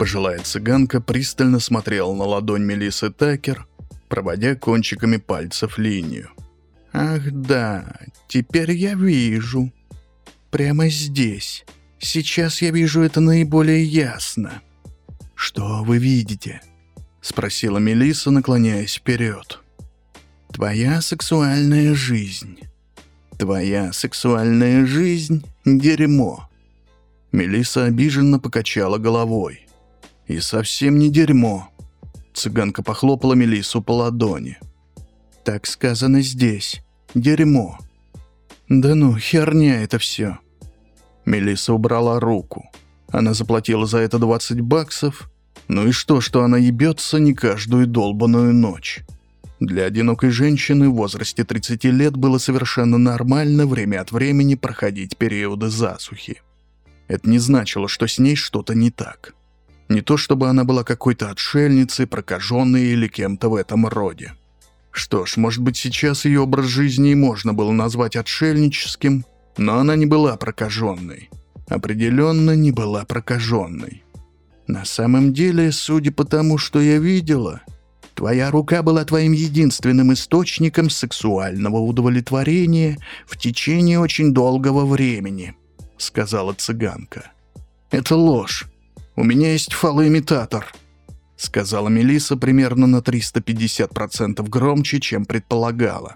Пожилая цыганка пристально смотрела на ладонь Мелиссы Такер, проводя кончиками пальцев линию. «Ах да, теперь я вижу. Прямо здесь. Сейчас я вижу это наиболее ясно». «Что вы видите?» — спросила Мелисса, наклоняясь вперед. «Твоя сексуальная жизнь. Твоя сексуальная жизнь — дерьмо». Мелисса обиженно покачала головой. «И совсем не дерьмо». Цыганка похлопала Мелиссу по ладони. «Так сказано здесь. Дерьмо». «Да ну, херня это все». Мелисса убрала руку. Она заплатила за это $20. Ну и что она ебется не каждую долбаную ночь? Для одинокой женщины в возрасте 30 лет было совершенно нормально время от времени проходить периоды засухи. Это не значило, что с ней что-то не так. Не то чтобы она была какой-то отшельницей, прокаженной или кем-то в этом роде. Что ж, может быть, сейчас ее образ жизни и можно было назвать отшельническим, но она не была прокаженной. Определенно не была прокаженной. На самом деле, судя по тому, что я видела, твоя рука была твоим единственным источником сексуального удовлетворения в течение очень долгого времени, сказала цыганка. Это ложь. У меня есть фалоимитатор, сказала Мелисса примерно на 350% громче, чем предполагала.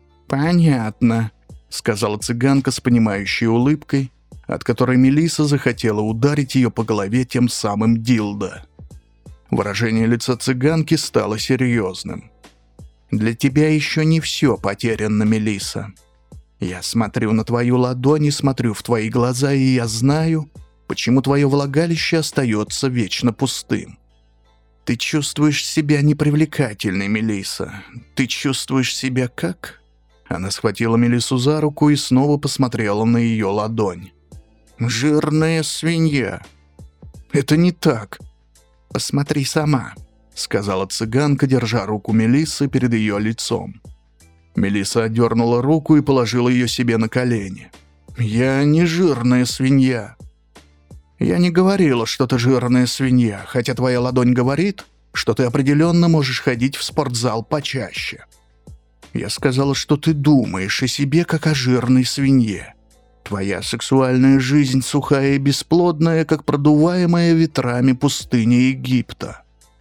Понятно, сказала цыганка с понимающей улыбкой, от которой Мелисса захотела ударить ее по голове тем самым дилдо. Выражение лица цыганки стало серьезным. «Для тебя еще не все потеряно, Мелисса. Я смотрю на твою ладонь и смотрю в твои глаза, и я знаю, почему твое влагалище остается вечно пустым. Ты чувствуешь себя непривлекательной, Мелисса. Ты чувствуешь себя как?» Она схватила Мелиссу за руку и снова посмотрела на ее ладонь. «Жирная свинья». «Это не так». «Посмотри сама», — сказала цыганка, держа руку Мелиссы перед ее лицом. Мелисса отдернула руку и положила ее себе на колени. «Я не жирная свинья». «Я не говорила, что ты жирная свинья, хотя твоя ладонь говорит, что ты определенно можешь ходить в спортзал почаще. Я сказала, что ты думаешь о себе, как о жирной свинье. Твоя сексуальная жизнь сухая и бесплодная, как продуваемая ветрами пустыня Египта».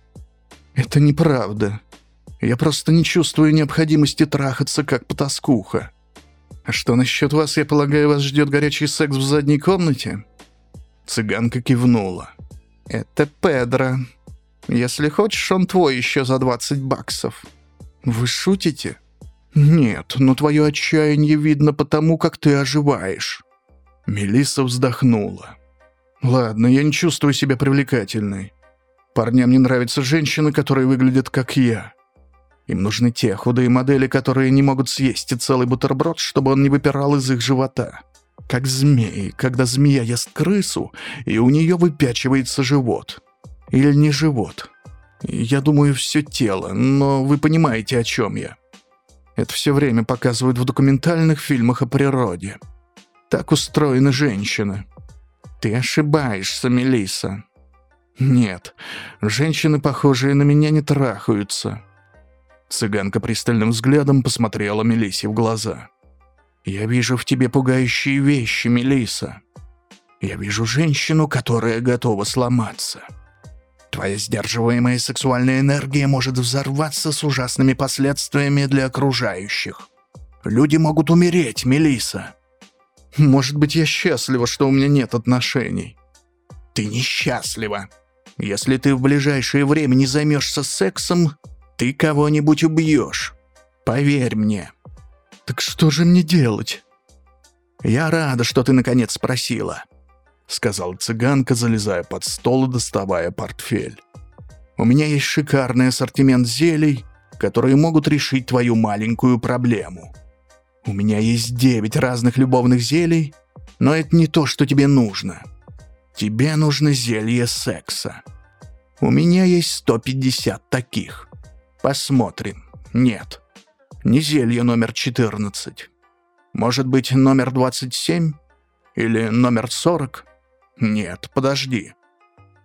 «Это неправда. Я просто не чувствую необходимости трахаться, как потаскуха. А что насчет вас, я полагаю, вас ждет горячий секс в задней комнате?» Цыганка кивнула. «Это Педро. Если хочешь, он твой еще за $20. «Вы шутите?» «Нет, но твое отчаяние видно потому, как ты оживаешь». Мелисса вздохнула. «Ладно, я не чувствую себя привлекательной. Парням не нравятся женщины, которые выглядят как я. Им нужны те худые модели, которые не могут съесть и целый бутерброд, чтобы он не выпирал из их живота. Как змеи, когда змея ест крысу, и у нее выпячивается живот. Или не живот. Я думаю, все тело, но вы понимаете, о чем я. Это все время показывают в документальных фильмах о природе. Так устроены женщины». «Ты ошибаешься, Мелисса». «Нет, женщины, похожие на меня, не трахаются». Цыганка пристальным взглядом посмотрела Мелиссе в глаза. «Я вижу в тебе пугающие вещи, Мелисса. Я вижу женщину, которая готова сломаться. Твоя сдерживаемая сексуальная энергия может взорваться с ужасными последствиями для окружающих. Люди могут умереть, Мелисса». «Может быть, я счастлива, что у меня нет отношений». «Ты несчастлива. Если ты в ближайшее время не займешься сексом, ты кого-нибудь убьешь. Поверь мне». «Так что же мне делать?» «Я рада, что ты наконец спросила», — сказала цыганка, залезая под стол и доставая портфель. «У меня есть шикарный ассортимент зелий, которые могут решить твою маленькую проблему. У меня есть 9 разных любовных зелий, но это не то, что тебе нужно. Тебе нужно зелье секса. У меня есть 150 таких. Посмотрим. Нет, не зелье номер 14. Может быть, номер 27? Или номер 40? Нет, подожди.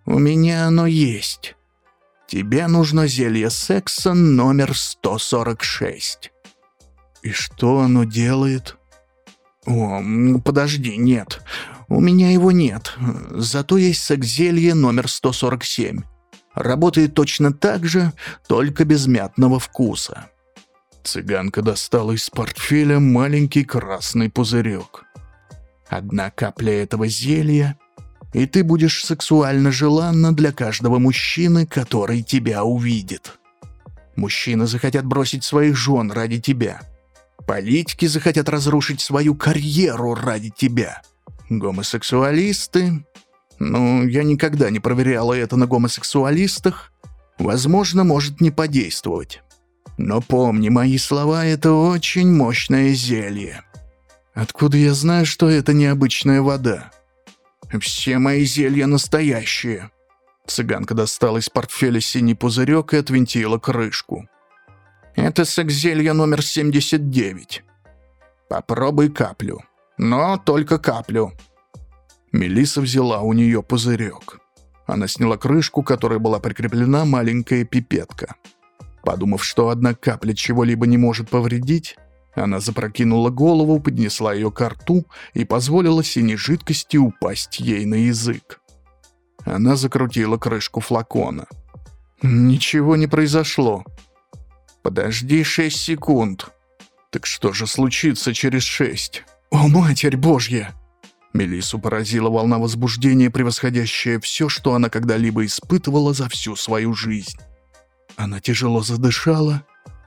У меня оно есть. Тебе нужно зелье секса номер 146. И что оно делает? О, подожди, нет. У меня его нет. Зато есть секс-зелье номер 147. Работает точно так же, только без мятного вкуса. Цыганка достала из портфеля маленький красный пузырек. 1 капля этого зелья, и ты будешь сексуально желанна для каждого мужчины, который тебя увидит. Мужчины захотят бросить своих жен ради тебя. Политики захотят разрушить свою карьеру ради тебя. Гомосексуалисты... я никогда не проверяла это на гомосексуалистах. Возможно, может не подействовать. Но помни, мои слова — это очень мощное зелье. Откуда я знаю, что это необычная вода? Все мои зелья настоящие. Цыганка достала из портфеля синий пузырек и отвинтила крышку. Это секс-зелье номер 79. Попробуй каплю. Но только каплю. Мелисса взяла у нее пузырек. Она сняла крышку, к которой была прикреплена маленькая пипетка. Подумав, что 1 капля чего-либо не может повредить, она запрокинула голову, поднесла ее к рту и позволила синей жидкости упасть ей на язык. Она закрутила крышку флакона. Ничего не произошло. Подожди 6 секунд. Так что же случится через 6? О, Матерь Божья! Мелиссу поразила волна возбуждения, превосходящая все, что она когда-либо испытывала за всю свою жизнь. Она тяжело задышала.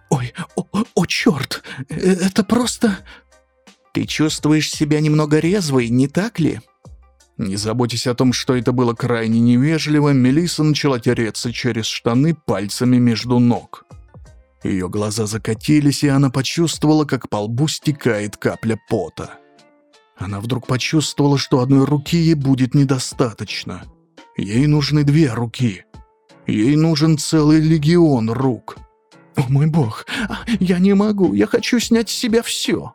О, черт! Это просто... Ты чувствуешь себя немного резвой, не так ли? Не заботясь о том, что это было крайне невежливо, Мелисса начала тереться через штаны пальцами между ног. Ее глаза закатились, и она почувствовала, как по лбу стекает капля пота. Она вдруг почувствовала, что 1 руки ей будет недостаточно. Ей нужны 2 руки. Ей нужен целый легион рук. О мой бог, я не могу, я хочу снять с себя все.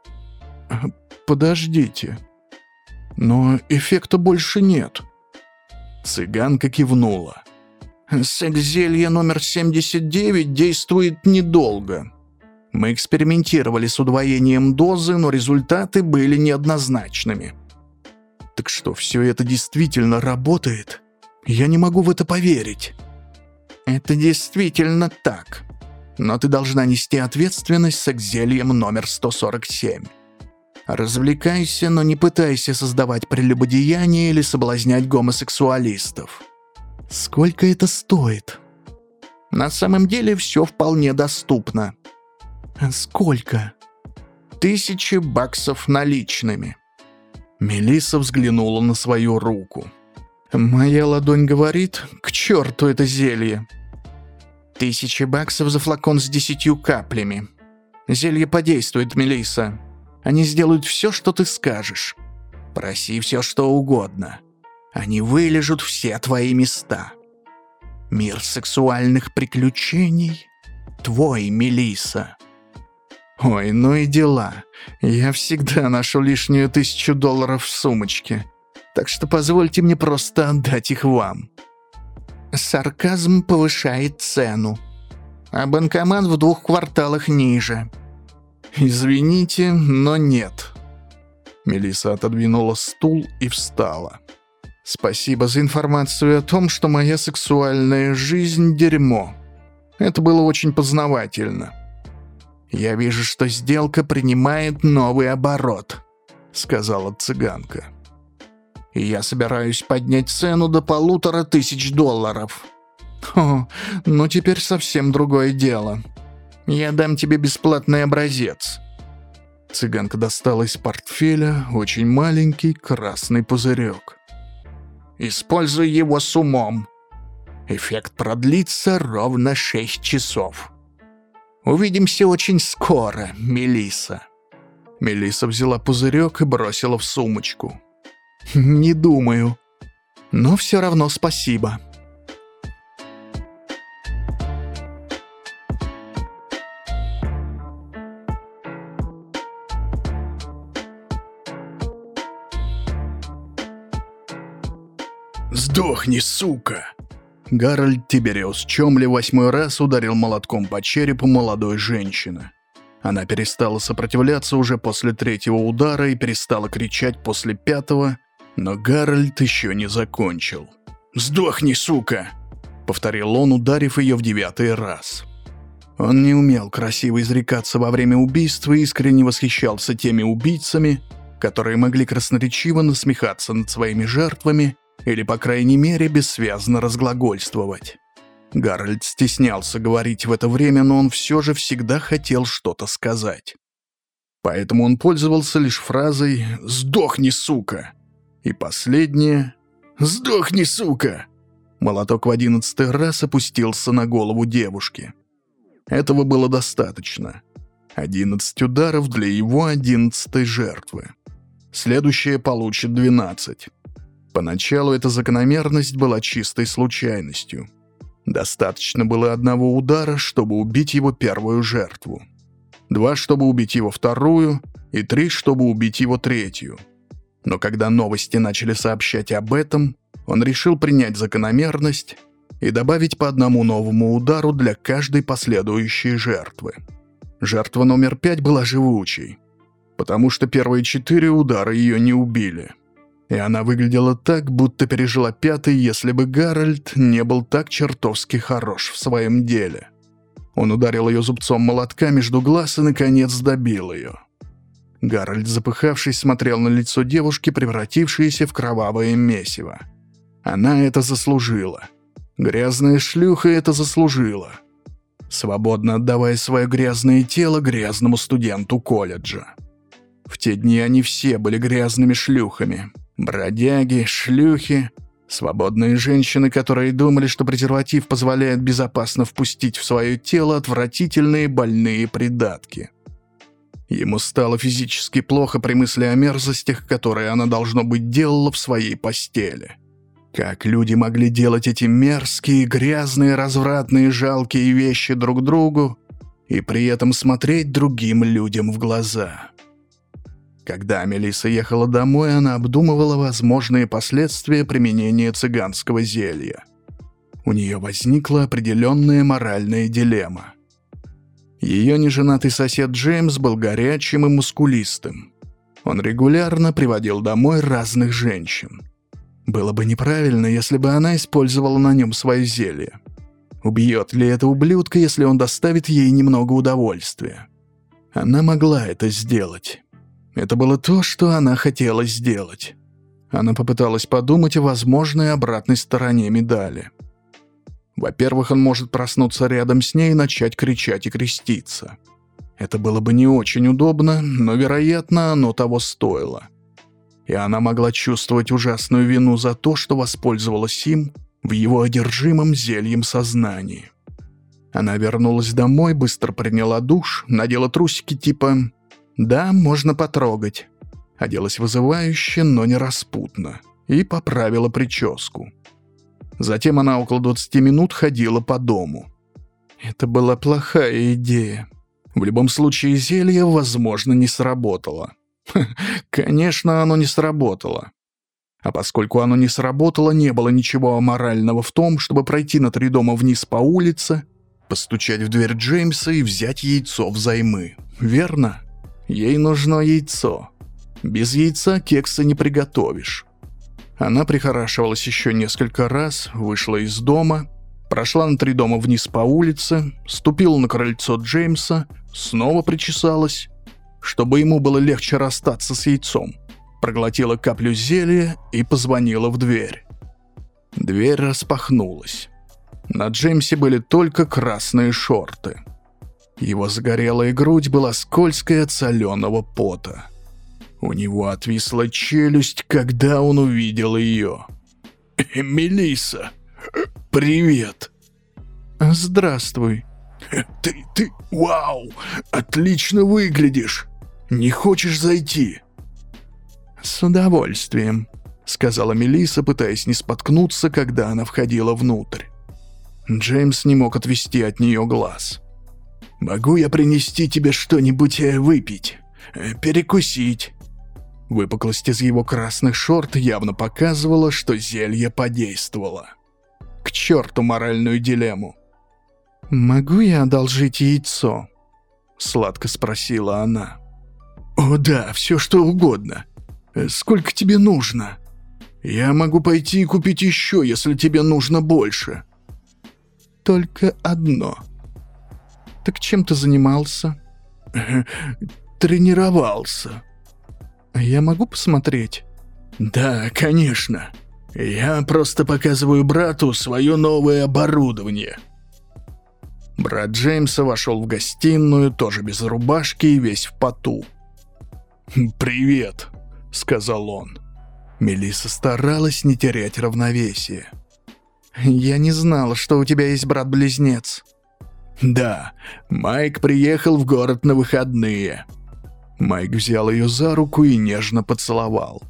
Подождите. Но эффекта больше нет. Цыганка кивнула. Секс-зелье номер 79 действует недолго. Мы экспериментировали с удвоением дозы, но результаты были неоднозначными. Так что, все это действительно работает? Я не могу в это поверить. Это действительно так. Но ты должна нести ответственность с секс-зельем номер 147. Развлекайся, но не пытайся создавать прелюбодеяние или соблазнять гомосексуалистов. Сколько это стоит? На самом деле все вполне доступно. Сколько? $1000 наличными. Мелисса взглянула на свою руку. Моя ладонь говорит, к черту это зелье. $1000 за флакон с 10 каплями. Зелье подействует, Мелисса. Они сделают все, что ты скажешь. Проси все, что угодно. Они вылежут все твои места. Мир сексуальных приключений твой, Мелисса. Ой, ну и дела. Я всегда ношу лишнюю $1000 в сумочке. Так что позвольте мне просто отдать их вам. Сарказм повышает цену. А банкомат в 2 кварталах ниже. Извините, но нет. Мелисса отодвинула стул и встала. Спасибо за информацию о том, что моя сексуальная жизнь – дерьмо. Это было очень познавательно. Я вижу, что сделка принимает новый оборот, сказала цыганка. И я собираюсь поднять цену до $1500. О, ну теперь совсем другое дело. Я дам тебе бесплатный образец. Цыганка достала из портфеля очень маленький красный пузырек. Используй его с умом. Эффект продлится ровно 6 часов. Увидимся очень скоро, Мелисса. Мелисса взяла пузырек и бросила в сумочку. Не думаю. Но все равно спасибо. «Сдохни, сука!» Гарольд Тибериус Чомли 8-й раз ударил молотком по черепу молодой женщины. Она перестала сопротивляться уже после 3-го удара и перестала кричать после 5-го, но Гарольд еще не закончил. «Сдохни, сука!» — повторил он, ударив ее в 9-й раз. Он не умел красиво изрекаться во время убийства и искренне восхищался теми убийцами, которые могли красноречиво насмехаться над своими жертвами или, по крайней мере, бессвязно разглагольствовать. Гарольд стеснялся говорить в это время, но он все же всегда хотел что-то сказать. Поэтому он пользовался лишь фразой «Сдохни, сука!» и последнее «Сдохни, сука!». Молоток в 11-й раз опустился на голову девушки. Этого было достаточно. 11 ударов для его 11-й жертвы. Следующая получит 12. Поначалу эта закономерность была чистой случайностью. Достаточно было 1 удара, чтобы убить его первую жертву. 2, чтобы убить его вторую, и 3, чтобы убить его третью. Но когда новости начали сообщать об этом, он решил принять закономерность и добавить по 1 новому удару для каждой последующей жертвы. Жертва номер 5 была живучей, потому что первые 4 удара ее не убили. И она выглядела так, будто пережила 5-й, если бы Гарольд не был так чертовски хорош в своем деле. Он ударил ее зубцом молотка между глаз и, наконец, добил ее. Гарольд, запыхавшись, смотрел на лицо девушки, превратившееся в кровавое месиво. Она это заслужила. Грязная шлюха это заслужила. Свободно отдавая свое грязное тело грязному студенту колледжа. В те дни они все были грязными шлюхами. Бродяги, шлюхи, свободные женщины, которые думали, что презерватив позволяет безопасно впустить в свое тело отвратительные больные придатки. Ему стало физически плохо при мысли о мерзостях, которые она, должно быть, делала в своей постели. Как люди могли делать эти мерзкие, грязные, развратные, жалкие вещи друг другу и при этом смотреть другим людям в глаза? Когда Мелисса ехала домой, она обдумывала возможные последствия применения цыганского зелья. У нее возникла определенная моральная дилемма. Ее неженатый сосед Джеймс был горячим и мускулистым. Он регулярно приводил домой разных женщин. Было бы неправильно, если бы она использовала на нем свое зелье. Убьет ли это ублюдка, если он доставит ей немного удовольствия? Она могла это сделать. Это было то, что она хотела сделать. Она попыталась подумать о возможной обратной стороне медали. Во-первых, он может проснуться рядом с ней и начать кричать и креститься. Это было бы не очень удобно, но, вероятно, оно того стоило. И она могла чувствовать ужасную вину за то, что воспользовалась им в его одержимом зельем сознании. Она вернулась домой, быстро приняла душ, надела трусики типа «Да, можно потрогать». Оделась вызывающе, но не распутно, и поправила прическу. Затем она около 20 минут ходила по дому. Это была плохая идея. В любом случае, зелье, возможно, не сработало. Конечно, оно не сработало. А поскольку оно не сработало, не было ничего аморального в том, чтобы пройти на 3 дома вниз по улице, постучать в дверь Джеймса и взять яйцо взаймы. Верно? Ей нужно яйцо. Без яйца кекса не приготовишь. Она прихорашивалась еще несколько раз, вышла из дома, прошла на 3 дома вниз по улице, ступила на крыльцо Джеймса, снова причесалась, чтобы ему было легче расстаться с яйцом, проглотила каплю зелья и позвонила в дверь. Дверь распахнулась. На Джеймсе были только красные шорты. Его загорелая грудь была скользкой от соленого пота. У него отвисла челюсть, когда он увидел ее. «Мелисса, привет!» «Здравствуй!» Ты, вау, отлично выглядишь! Не хочешь зайти?» «С удовольствием», — сказала Мелисса, пытаясь не споткнуться, когда она входила внутрь. Джеймс не мог отвести от нее глаз. «Могу я принести тебе что-нибудь выпить? Перекусить?» Выпуклость из его красных шорт явно показывала, что зелье подействовало. К черту моральную дилемму. «Могу я одолжить яйцо?» — сладко спросила она. «О да, все что угодно. Сколько тебе нужно? Я могу пойти и купить еще, если тебе нужно больше». «Только одно». «Так чем ты занимался?» «Тренировался». «Я могу посмотреть?» «Да, конечно. Я просто показываю брату свое новое оборудование». Брат Джеймса вошел в гостиную, тоже без рубашки и весь в поту. «Привет», — сказал он. Мелисса старалась не терять равновесие. «Я не знала, что у тебя есть брат-близнец». «Да, Майк приехал в город на выходные». Майк взял ее за руку и нежно поцеловал.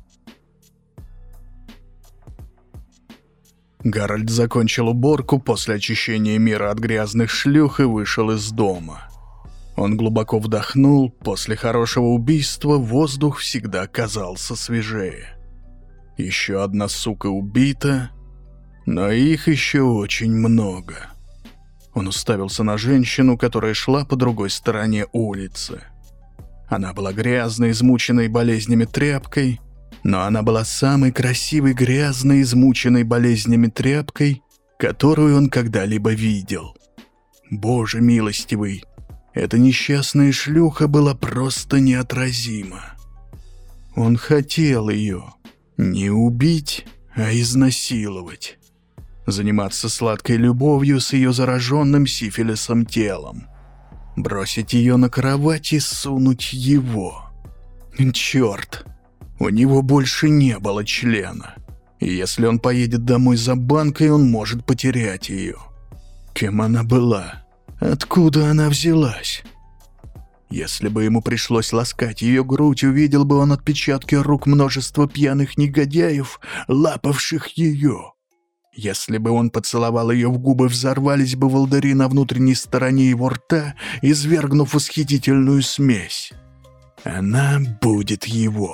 Гарольд закончил уборку после очищения мира от грязных шлюх и вышел из дома. Он глубоко вдохнул, после хорошего убийства воздух всегда казался свежее. Еще одна сука убита, но их еще очень много. Он уставился на женщину, которая шла по другой стороне улицы. Она была грязной, измученной болезнями тряпкой, но она была самой красивой, грязной, измученной болезнями тряпкой, которую он когда-либо видел. Боже милостивый, эта несчастная шлюха была просто неотразима. Он хотел ее не убить, а изнасиловать. Заниматься сладкой любовью с ее зараженным сифилисом телом. Бросить ее на кровать и сунуть его. Черт, у него больше не было члена. И если он поедет домой за банкой, он может потерять ее. Кем она была? Откуда она взялась? Если бы ему пришлось ласкать ее грудь, увидел бы он отпечатки рук множества пьяных негодяев, лапавших ее. Если бы он поцеловал ее в губы, взорвались бы волдыри на внутренней стороне его рта, извергнув восхитительную смесь. Она будет его.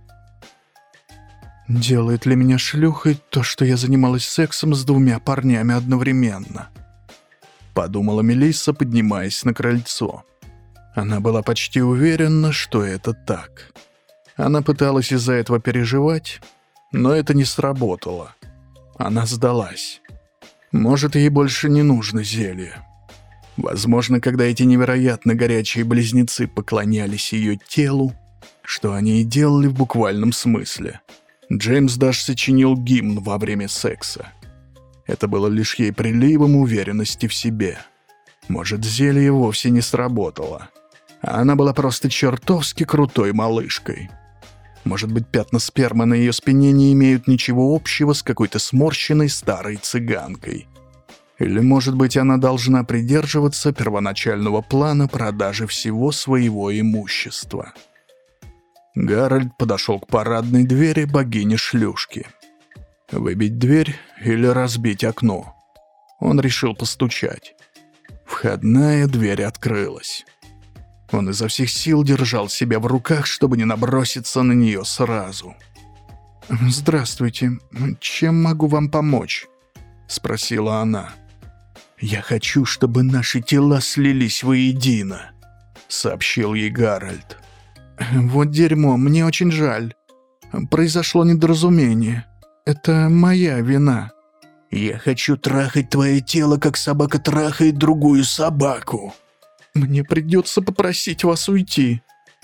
Делает ли меня шлюхой то, что я занималась сексом с двумя парнями одновременно? Подумала Мелисса, поднимаясь на крыльцо. Она была почти уверена, что это так. Она пыталась из-за этого переживать, но это не сработало. Она сдалась. Может, ей больше не нужно зелье. Возможно, когда эти невероятно горячие близнецы поклонялись ее телу, что они и делали в буквальном смысле. Джеймс даже сочинил гимн во время секса. Это было лишь ей приливом уверенности в себе. Может, зелье вовсе не сработало. А она была просто чертовски крутой малышкой. Может быть, пятна спермы на ее спине не имеют ничего общего с какой-то сморщенной старой цыганкой. Или, может быть, она должна придерживаться первоначального плана продажи всего своего имущества. Гарольд подошел к парадной двери богини-шлюшки. Выбить дверь или разбить окно? Он решил постучать. Входная дверь открылась. Он изо всех сил держал себя в руках, чтобы не наброситься на нее сразу. «Здравствуйте. Чем могу вам помочь?» — спросила она. «Я хочу, чтобы наши тела слились воедино», — сообщил ей Гарольд. «Вот дерьмо, мне очень жаль. Произошло недоразумение. Это моя вина». «Я хочу трахать твое тело, как собака трахает другую собаку». «Мне придется попросить вас уйти».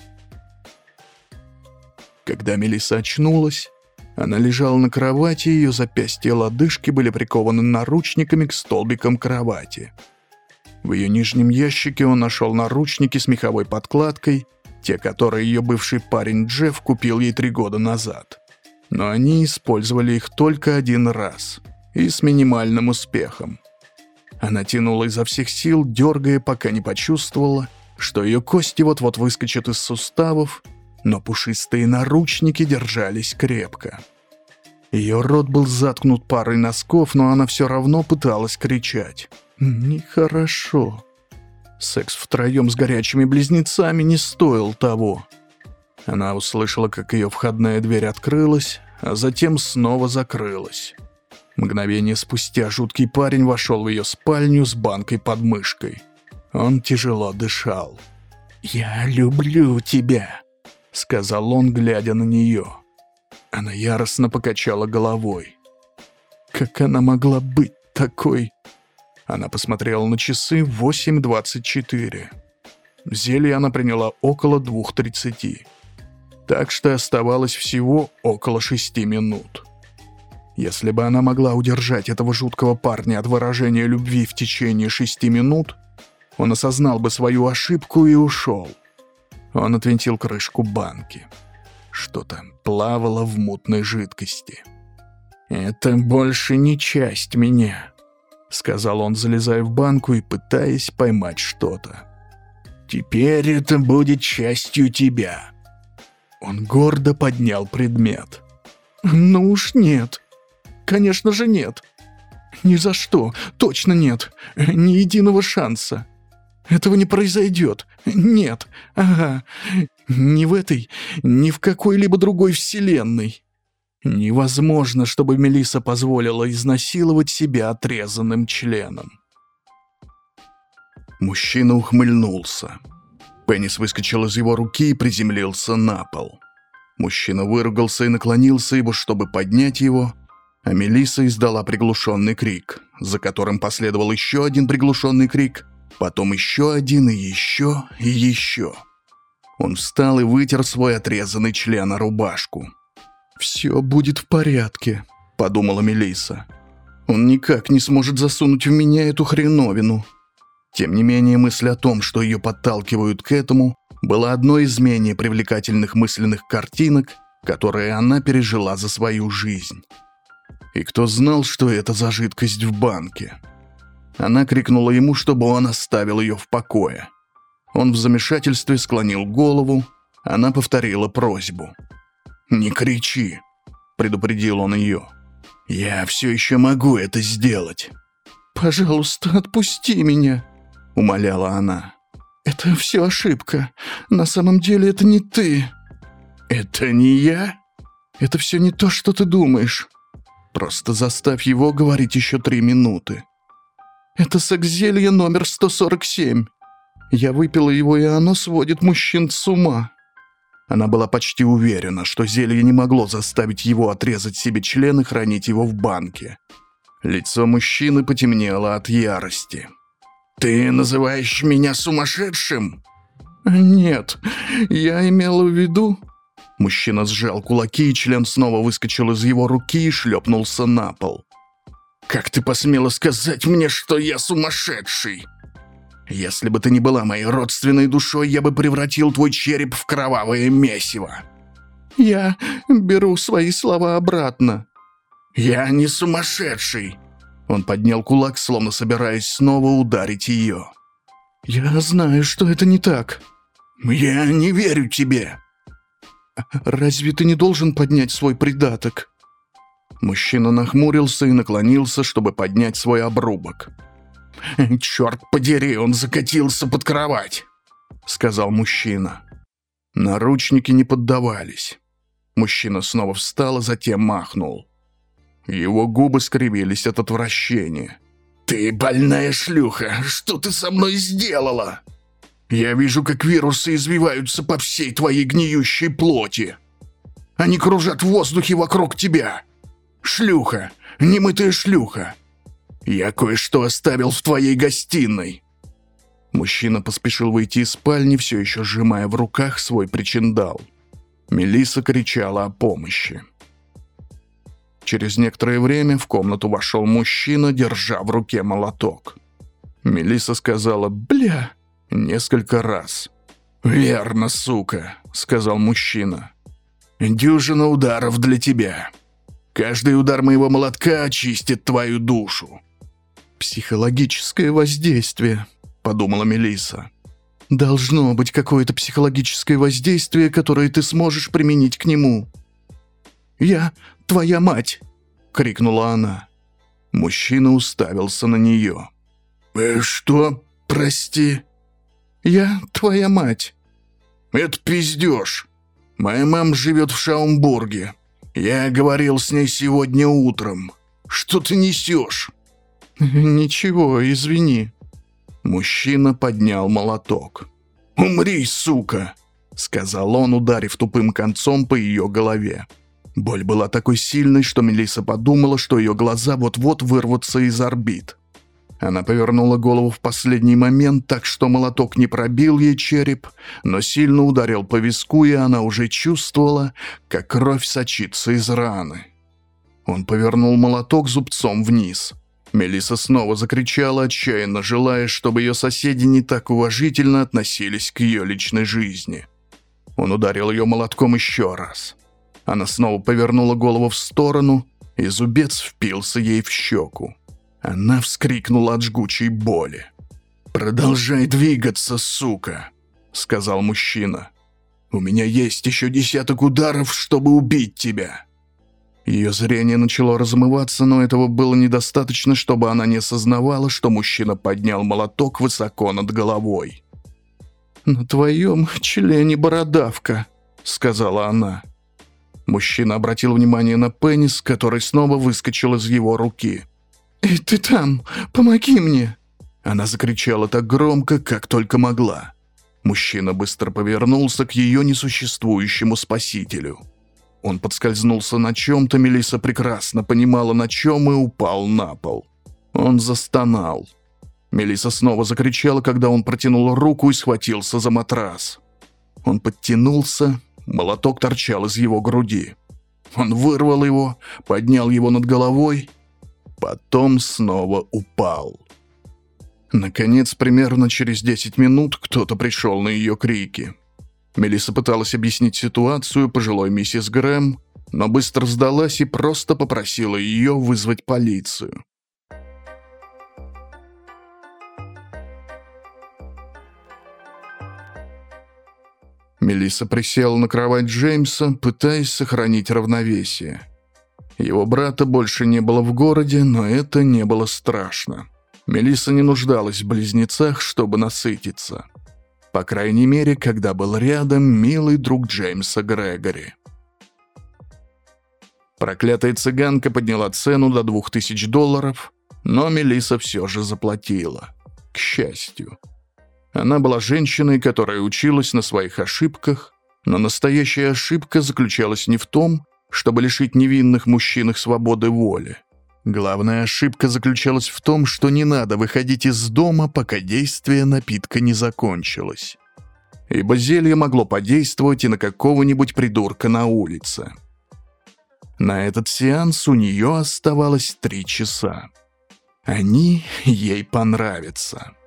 Когда Мелисса очнулась, она лежала на кровати, ее запястья и лодыжки были прикованы наручниками к столбикам кровати. В ее нижнем ящике он нашел наручники с меховой подкладкой, те, которые ее бывший парень Джефф купил ей 3 года назад. Но они использовали их только один раз, и с минимальным успехом. Она тянула изо всех сил, дергая, пока не почувствовала, что ее кости вот-вот выскочат из суставов, но пушистые наручники держались крепко. Ее рот был заткнут парой носков, но она все равно пыталась кричать. «Нехорошо. Секс втроем с горячими близнецами не стоил того». Она услышала, как ее входная дверь открылась, а затем снова закрылась. Мгновение спустя жуткий парень вошел в ее спальню с банкой под мышкой. Он тяжело дышал. «Я люблю тебя», — сказал он, глядя на нее. Она яростно покачала головой. Как она могла быть такой? Она посмотрела на часы 8:24. Зелье она приняла около 2:30. Так что оставалось всего около 6 минут. Если бы она могла удержать этого жуткого парня от выражения любви в течение 6 минут, он осознал бы свою ошибку и ушел. Он отвинтил крышку банки. Что-то плавало в мутной жидкости. «Это больше не часть меня», — сказал он, залезая в банку и пытаясь поймать что-то. «Теперь это будет частью тебя». Он гордо поднял предмет. «Ну уж нет. Конечно же нет. Ни за что. Точно нет. Ни единого шанса. Этого не произойдет. Нет. Ага. Ни в этой, ни в какой-либо другой вселенной. Невозможно, чтобы Мелисса позволила изнасиловать себя отрезанным членом». Мужчина ухмыльнулся. Пеннис выскочил из его руки и приземлился на пол. Мужчина выругался и наклонился его, чтобы поднять его, а Мелисса издала приглушенный крик, за которым последовал еще один приглушенный крик, потом еще один и еще, и еще. Он встал и вытер свой отрезанный член о рубашку. «Все будет в порядке», — подумала Мелисса. «Он никак не сможет засунуть в меня эту хреновину». Тем не менее, мысль о том, что ее подталкивают к этому, была одной из менее привлекательных мысленных картинок, которые она пережила за свою жизнь. И кто знал, что это за жидкость в банке? Она крикнула ему, чтобы он оставил ее в покое. Он в замешательстве склонил голову, она повторила просьбу. «Не кричи», — предупредил он ее. «Я все еще могу это сделать». «Пожалуйста, отпусти меня», — умоляла она. «Это все ошибка. На самом деле это не ты». «Это не я?» «Это все не то, что ты думаешь. Просто заставь его говорить еще 3 минуты». «Это секс-зелье номер 147. Я выпила его, и оно сводит мужчин с ума». Она была почти уверена, что зелье не могло заставить его отрезать себе член и хранить его в банке. Лицо мужчины потемнело от ярости. «Ты называешь меня сумасшедшим?» «Нет, я имела в виду...» Мужчина сжал кулаки, и член снова выскочил из его руки и шлепнулся на пол. «Как ты посмела сказать мне, что я сумасшедший? Если бы ты не была моей родственной душой, я бы превратил твой череп в кровавое месиво». «Я беру свои слова обратно». «Я не сумасшедший». Он поднял кулак, словно собираясь снова ударить ее. «Я знаю, что это не так». «Я не верю тебе». «Разве ты не должен поднять свой придаток?» Мужчина нахмурился и наклонился, чтобы поднять свой обрубок. «Черт подери, он закатился под кровать», — сказал мужчина. Наручники не поддавались. Мужчина снова встал, а затем махнул. Его губы скривились от отвращения. «Ты больная шлюха! Что ты со мной сделала? Я вижу, как вирусы извиваются по всей твоей гниющей плоти. Они кружат в воздухе вокруг тебя. Шлюха! Немытая шлюха! Я кое-что оставил в твоей гостиной». Мужчина поспешил выйти из спальни, все еще сжимая в руках свой причиндал. Мелисса кричала о помощи. Через некоторое время в комнату вошел мужчина, держа в руке молоток. Мелисса сказала «бля» несколько раз. «Верно, сука», — сказал мужчина. «Дюжина ударов для тебя. Каждый удар моего молотка очистит твою душу». «Психологическое воздействие», — подумала Мелисса. «Должно быть какое-то психологическое воздействие, которое ты сможешь применить к нему». «Я твоя мать!» — крикнула она. Мужчина уставился на нее. «Что? Прости?» «Я твоя мать». «Это пиздеж». Моя мама живет в Шаумбурге. Я говорил с ней сегодня утром. Что ты несешь?» «Ничего, извини». Мужчина поднял молоток. «Умри, сука!» — сказал он, ударив тупым концом по ее голове. Боль была такой сильной, что Мелисса подумала, что ее глаза вот-вот вырвутся из орбит. Она повернула голову в последний момент, так что молоток не пробил ей череп, но сильно ударил по виску, и она уже чувствовала, как кровь сочится из раны. Он повернул молоток зубцом вниз. Мелисса снова закричала, отчаянно желая, чтобы ее соседи не так уважительно относились к ее личной жизни. Он ударил ее молотком еще раз. Она снова повернула голову в сторону, и зубец впился ей в щеку. Она вскрикнула от жгучей боли. «Продолжай двигаться, сука», — сказал мужчина. «У меня есть еще 10 ударов, чтобы убить тебя». Ее зрение начало размываться, но этого было недостаточно, чтобы она не осознавала, что мужчина поднял молоток высоко над головой. «На твоем члене бородавка», — сказала она. Мужчина обратил внимание на пенис, который снова выскочил из его руки. «Эй, ты там! Помоги мне!» Она закричала так громко, как только могла. Мужчина быстро повернулся к ее несуществующему спасителю. Он подскользнулся на чем-то, Мелисса прекрасно понимала, на чем, и упал на пол. Он застонал. Мелисса снова закричала, когда он протянул руку и схватился за матрас. Он подтянулся, молоток торчал из его груди. Он вырвал его, поднял его над головой, потом снова упал. Наконец, примерно через 10 минут кто-то пришел на ее крики. Мелисса пыталась объяснить ситуацию пожилой миссис Грэм, но быстро сдалась и просто попросила ее вызвать полицию. Мелисса присела на кровать Джеймса, пытаясь сохранить равновесие. Его брата больше не было в городе, но это не было страшно. Мелисса не нуждалась в близнецах, чтобы насытиться. По крайней мере, когда был рядом милый друг Джеймса Грегори. Проклятая цыганка подняла цену до $2000, но Мелисса все же заплатила. К счастью. Она была женщиной, которая училась на своих ошибках, но настоящая ошибка заключалась не в том, чтобы лишить невинных мужчин их свободы воли. Главная ошибка заключалась в том, что не надо выходить из дома, пока действие напитка не закончилось. Ибо зелье могло подействовать и на какого-нибудь придурка на улице. На этот сеанс у нее оставалось 3 часа. Они ей понравятся.